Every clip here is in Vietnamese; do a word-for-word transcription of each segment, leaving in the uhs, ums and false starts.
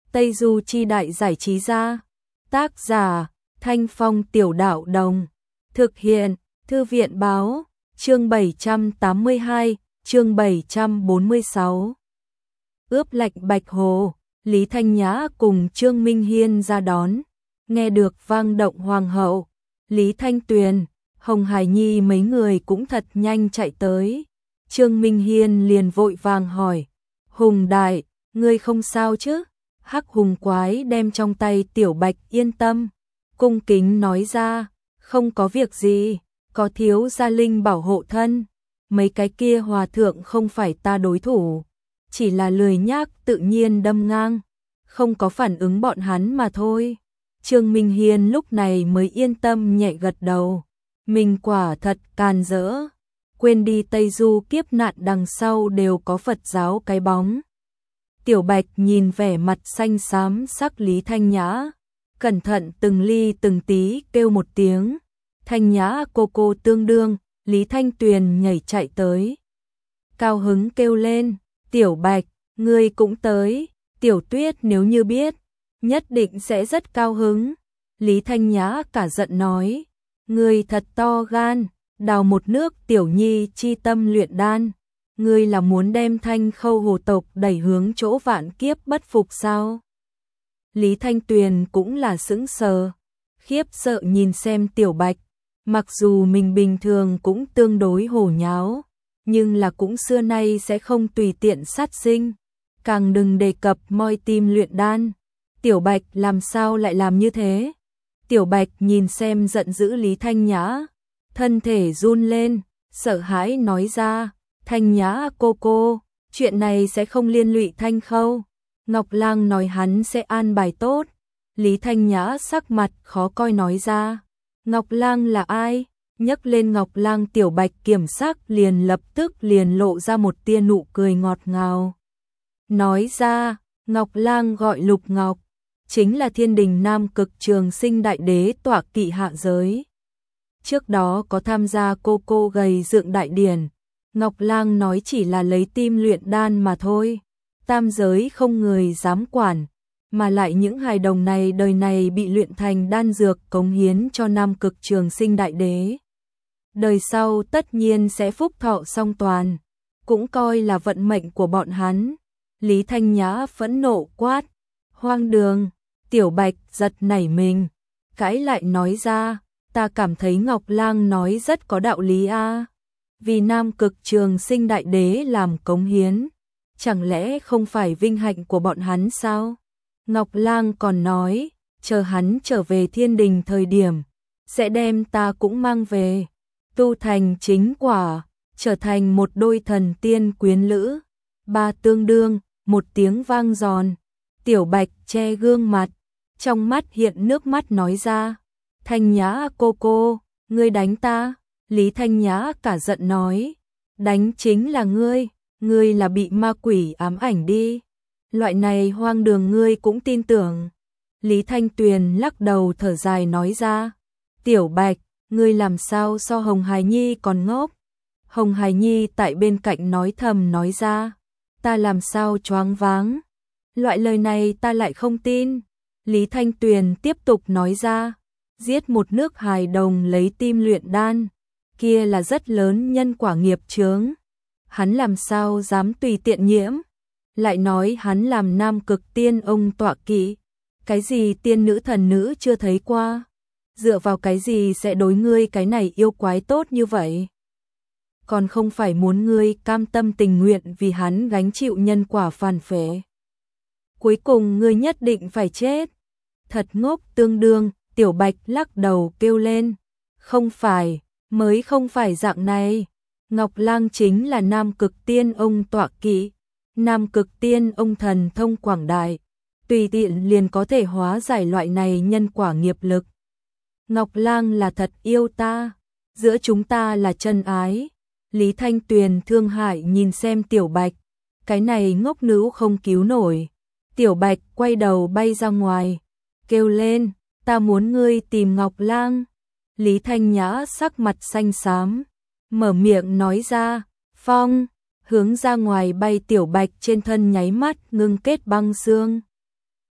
Tây Du Chi Đại Giải Trí Gia. Tác giả Thanh Phong Tiểu Đạo Đồng. Thực hiện Thư viện Báo. Chương bảy trăm tám mươi hai, chương bảy trăm bốn mươi sáu. Ướp lạnh Bạch Hồ. Lý Thanh Nhã cùng Trương Minh Hiên ra đón. Nghe được vang động hoàng hậu, Lý Thanh Tuyền, Hồng Hải Nhi mấy người cũng thật nhanh chạy tới. Trương Minh Hiên liền vội vàng hỏi, Hùng Đại, ngươi không sao chứ? Hắc Hùng Quái đem trong tay Tiểu Bạch yên tâm, cung kính nói ra, không có việc gì, có thiếu gia linh bảo hộ thân, mấy cái kia hòa thượng không phải ta đối thủ, chỉ là lười nhác tự nhiên đâm ngang, không có phản ứng bọn hắn mà thôi. Trương Minh Hiên lúc này mới yên tâm nhẹ gật đầu, mình quả thật càn rỡ, quên đi Tây Du kiếp nạn đằng sau đều có Phật giáo cái bóng. Tiểu Bạch nhìn vẻ mặt xanh xám sắc Lý Thanh Nhã, cẩn thận từng ly từng tí kêu một tiếng, Thanh Nhã cô cô tương đương, Lý Thanh Tuyền nhảy chạy tới. Cao hứng kêu lên, Tiểu Bạch, ngươi cũng tới, Tiểu Tuyết nếu như biết, nhất định sẽ rất cao hứng. Lý Thanh Nhã cả giận nói, ngươi thật to gan, đào một nước Tiểu Nhi chi tâm luyện đan. Ngươi là muốn đem Thanh Khâu hồ tộc đẩy hướng chỗ vạn kiếp bất phục sao? Lý Thanh Tuyền cũng là sững sờ, khiếp sợ nhìn xem Tiểu Bạch, mặc dù mình bình thường cũng tương đối hổ nháo, nhưng là cũng xưa nay sẽ không tùy tiện sát sinh, càng đừng đề cập moi tim luyện đan. Tiểu Bạch làm sao lại làm như thế? Tiểu Bạch nhìn xem giận dữ Lý Thanh Nhã, thân thể run lên, sợ hãi nói ra, Thanh Nhã cô cô, chuyện này sẽ không liên lụy Thanh Khâu. Ngọc Lang nói hắn sẽ an bài tốt. Lý Thanh Nhã sắc mặt khó coi nói ra. Ngọc Lang là ai? Nhấc lên Ngọc Lang Tiểu Bạch kiểm sắc liền lập tức liền lộ ra một tia nụ cười ngọt ngào. Nói ra, Ngọc Lang gọi Lục Ngọc, chính là Thiên Đình Nam Cực Trường Sinh Đại Đế tọa kỵ hạ giới. Trước đó có tham gia cô cô gầy dựng đại điển. Ngọc Lang nói chỉ là lấy tim luyện đan mà thôi, tam giới không người dám quản, mà lại những hài đồng này đời này bị luyện thành đan dược cống hiến cho Nam Cực Trường Sinh Đại Đế. Đời sau tất nhiên sẽ phúc thọ song toàn, cũng coi là vận mệnh của bọn hắn. Lý Thanh Nhã phẫn nộ quát, hoang đường. Tiểu Bạch giật nảy mình, cãi lại nói ra, ta cảm thấy Ngọc Lang nói rất có đạo lý a. Vì Nam Cực Trường Sinh Đại Đế làm cống hiến, chẳng lẽ không phải vinh hạnh của bọn hắn sao? Ngọc Lang còn nói, chờ hắn trở về Thiên Đình thời điểm, sẽ đem ta cũng mang về, tu thành chính quả, trở thành một đôi thần tiên quyến lữ. Ba tương đương, một tiếng vang giòn, Tiểu Bạch che gương mặt, trong mắt hiện nước mắt nói ra, Thanh Nhã cô cô, ngươi đánh ta. Lý Thanh Nhã cả giận nói, đánh chính là ngươi, ngươi là bị ma quỷ ám ảnh đi. Loại này hoang đường ngươi cũng tin tưởng. Lý Thanh Tuyền lắc đầu thở dài nói ra, Tiểu Bạch, ngươi làm sao so Hồng Hải Nhi còn ngốc. Hồng Hải Nhi tại bên cạnh nói thầm nói ra, ta làm sao choáng váng. Loại lời này ta lại không tin. Lý Thanh Tuyền tiếp tục nói ra, giết một nước hài đồng lấy tim luyện đan, kia là rất lớn nhân quả nghiệp chướng, hắn làm sao dám tùy tiện nhiễm. Lại nói hắn làm Nam Cực Tiên ông tọa kỵ, cái gì tiên nữ thần nữ chưa thấy qua, dựa vào cái gì sẽ đối ngươi cái này yêu quái tốt như vậy? Còn không phải muốn ngươi cam tâm tình nguyện vì hắn gánh chịu nhân quả phản phệ. Cuối cùng ngươi nhất định phải chết. Thật ngốc tương đương. Tiểu Bạch lắc đầu kêu lên, không phải, mới không phải dạng này. Ngọc Lang chính là Nam Cực Tiên ông tọa kỵ, Nam Cực Tiên ông thần thông quảng đại, tùy tiện liền có thể hóa giải loại này nhân quả nghiệp lực. Ngọc Lang là thật yêu ta, giữa chúng ta là chân ái. Lý Thanh Tuyền thương hại nhìn xem Tiểu Bạch, cái này ngốc nữ không cứu nổi. Tiểu Bạch quay đầu bay ra ngoài, kêu lên, ta muốn ngươi tìm Ngọc Lang. Lý Thanh Nhã sắc mặt xanh xám, mở miệng nói ra, phong, hướng ra ngoài bay. Tiểu Bạch trên thân nháy mắt ngưng kết băng xương.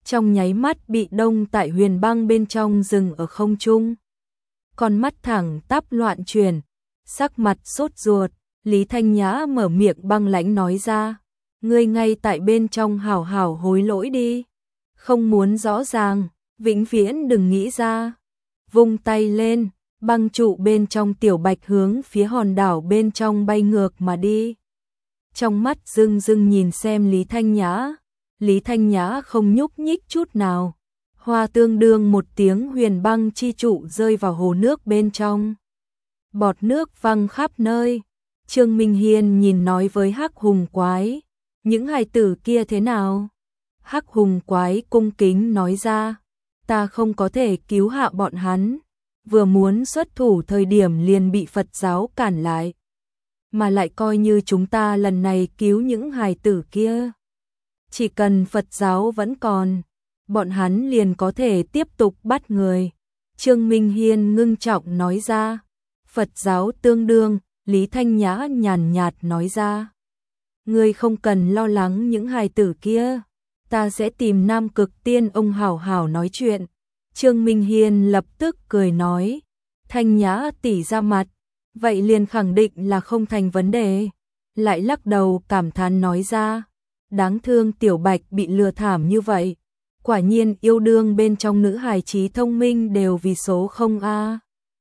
trong nháy mắt bị đông tại huyền băng bên trong dừng ở không trung. Con mắt thẳng tắp loạn chuyển, sắc mặt sốt ruột, Lý Thanh Nhã mở miệng băng lãnh nói ra, ngươi ngay tại bên trong hảo hảo hối lỗi đi, không muốn rõ ràng, vĩnh viễn đừng nghĩ ra. Vung tay lên, băng trụ bên trong tiểu bạch hướng phía hòn đảo bên trong bay ngược mà đi. Trong mắt rưng rưng nhìn xem Lý Thanh Nhã, Lý Thanh Nhã không nhúc nhích chút nào. Hoa tương đương một tiếng huyền băng chi trụ rơi vào hồ nước bên trong. Bọt nước văng khắp nơi. Trương Minh Hiên nhìn nói với Hắc Hùng Quái, những hài tử kia thế nào? Hắc Hùng Quái cung kính nói ra, ta không có thể cứu hạ bọn hắn, vừa muốn xuất thủ thời điểm liền bị Phật giáo cản lại. Mà lại coi như chúng ta lần này cứu những hài tử kia, chỉ cần Phật giáo vẫn còn, bọn hắn liền có thể tiếp tục bắt người. Trương Minh Hiên ngưng trọng nói ra, Phật giáo tương đương, Lý Thanh Nhã nhàn nhạt nói ra, ngươi không cần lo lắng những hài tử kia, ta sẽ tìm Nam Cực Tiên ông hảo hảo nói chuyện. Trương Minh Hiên lập tức cười nói, Thanh Nhã tỷ ra mặt, vậy liền khẳng định là không thành vấn đề. Lại lắc đầu cảm thán nói ra, đáng thương tiểu bạch bị lừa thảm như vậy, quả nhiên yêu đương bên trong nữ hài trí thông minh đều vì số không a.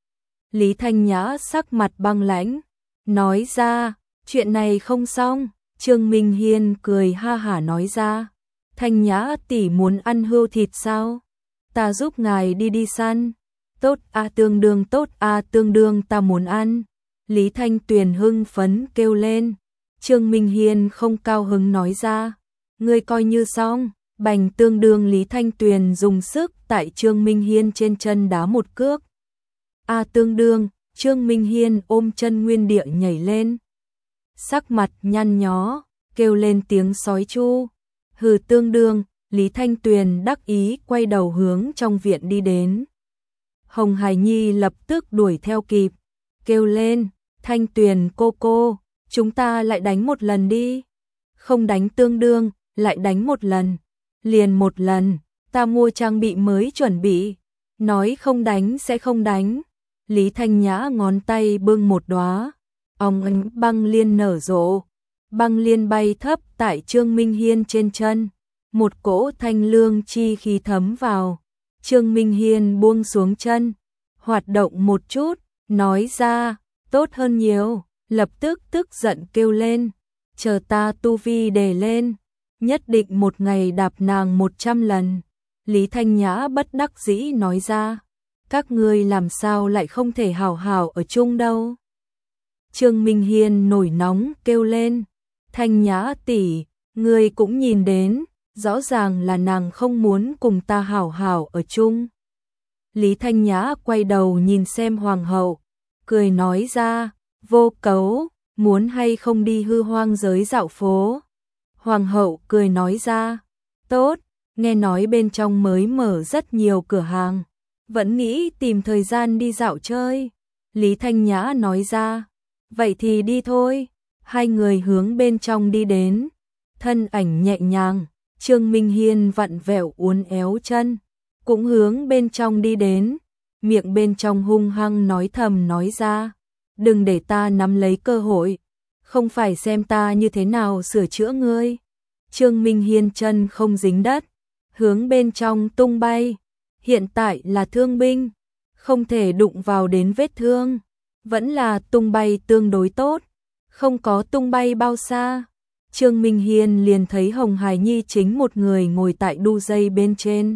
Lý Thanh Nhã sắc mặt băng lãnh, nói ra, chuyện này không xong. Trương Minh Hiên cười ha hả nói ra, Thanh Nhã tỷ muốn ăn hươu thịt sao? Ta giúp ngài đi đi săn. Tốt a, tương đương tốt a, tương đương ta muốn ăn. Lý Thanh Tuyền hưng phấn kêu lên. Trương Minh Hiên không cao hứng nói ra, ngươi coi như xong. Bành tương đương Lý Thanh Tuyền dùng sức tại Trương Minh Hiên trên chân đá một cước. A tương đương, Trương Minh Hiên ôm chân nguyên địa nhảy lên. Sắc mặt nhăn nhó, kêu lên tiếng sói chu. Hừ tương đương, Lý Thanh Tuyền đắc ý quay đầu hướng trong viện đi đến. Hồng Hải Nhi lập tức đuổi theo kịp, kêu lên, Thanh Tuyền cô cô, chúng ta lại đánh một lần đi. Không đánh tương đương, lại đánh một lần. Liền một lần, ta mua trang bị mới chuẩn bị. Nói không đánh sẽ không đánh. Lý Thanh Nhã ngón tay bưng một đóa óng ánh băng liên nở rộ. Băng liên bay thấp tại Trương Minh Hiên trên chân. Một cỗ thanh lương chi khí thấm vào. Trương Minh Hiên buông xuống chân, hoạt động một chút, nói ra, tốt hơn nhiều. Lập tức tức giận kêu lên, chờ ta tu vi đề lên, nhất định một ngày đạp nàng một trăm lần. Lý Thanh Nhã bất đắc dĩ nói ra, các ngươi làm sao lại không thể hảo hảo ở chung đâu. Trương Minh Hiên nổi nóng kêu lên, Thanh Nhã tỷ, ngươi cũng nhìn đến, rõ ràng là nàng không muốn cùng ta hảo hảo ở chung. Lý Thanh Nhã quay đầu nhìn xem hoàng hậu, cười nói ra, vô cấu, muốn hay không đi hư hoang giới dạo phố. Hoàng hậu cười nói ra, tốt, nghe nói bên trong mới mở rất nhiều cửa hàng, vẫn nghĩ tìm thời gian đi dạo chơi. Lý Thanh Nhã nói ra, vậy thì đi thôi. Hai người hướng bên trong đi đến, thân ảnh nhẹ nhàng, Trương Minh Hiên vặn vẹo uốn éo chân, cũng hướng bên trong đi đến, miệng bên trong hung hăng nói thầm nói ra, đừng để ta nắm lấy cơ hội, không phải xem ta như thế nào sửa chữa ngươi. Trương Minh Hiên chân không dính đất, hướng bên trong tung bay, hiện tại là thương binh, không thể đụng vào đến vết thương, vẫn là tung bay tương đối tốt, không có tung bay bao xa. Trương Minh Hiên liền thấy Hồng Hải Nhi chính một người ngồi tại đu dây bên trên.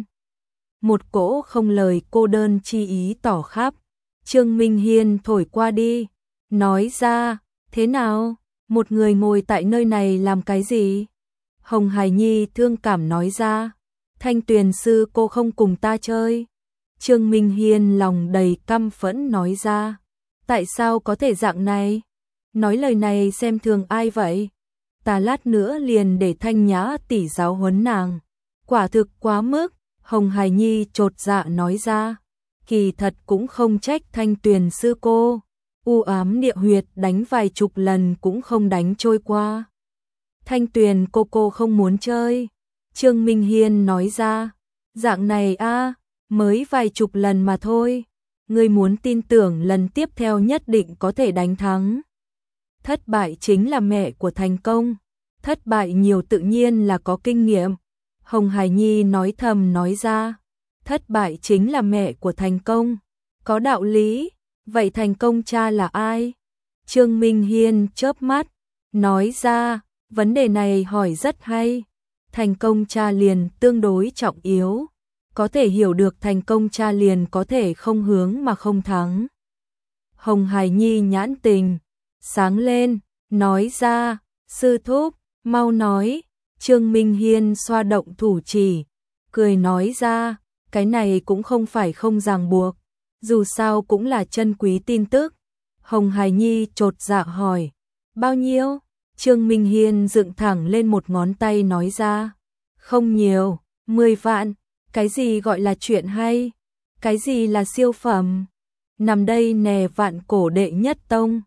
Một cỗ không lời cô đơn chi ý tỏ khắp. Trương Minh Hiên thổi qua đi, nói ra, thế nào, một người ngồi tại nơi này làm cái gì? Hồng Hải Nhi thương cảm nói ra, Thanh Tuyền sư cô không cùng ta chơi. Trương Minh Hiên lòng đầy căm phẫn nói ra, tại sao có thể dạng này? Nói lời này xem thường ai vậy? Ta lát nữa liền để Thanh Nhã tỷ giáo huấn nàng. Quả thực quá mức. Hồng Hải Nhi chột dạ nói ra, kỳ thật cũng không trách Thanh Tuyền sư cô, u ám địa huyệt đánh vài chục lần cũng không đánh trôi qua. Thanh Tuyền cô cô không muốn chơi. Trương Minh Hiên nói ra, Dạng này a, mới vài chục lần mà thôi. Ngươi muốn tin tưởng lần tiếp theo nhất định có thể đánh thắng. Thất bại chính là mẹ của thành công. Thất bại nhiều tự nhiên là có kinh nghiệm. Hồng Hải Nhi nói thầm nói ra. Thất bại chính là mẹ của thành công. Có đạo lý. Vậy thành công cha là ai? Trương Minh Hiên chớp mắt, nói ra, vấn đề này hỏi rất hay. Thành công cha liền tương đối trọng yếu. Có thể hiểu được thành công cha liền có thể không hướng mà không thắng. Hồng Hải Nhi nhãn tình, sáng lên, nói ra, sư thúc, mau nói. Trương Minh Hiên xoa động thủ chỉ, cười nói ra, cái này cũng không phải không ràng buộc, dù sao cũng là chân quý tin tức. Hồng Hải Nhi chột dạ hỏi, bao nhiêu? Trương Minh Hiên dựng thẳng lên một ngón tay nói ra, không nhiều, mười vạn. Cái gì gọi là chuyện hay? Cái gì là siêu phẩm? Nằm đây nè vạn cổ đệ nhất tông.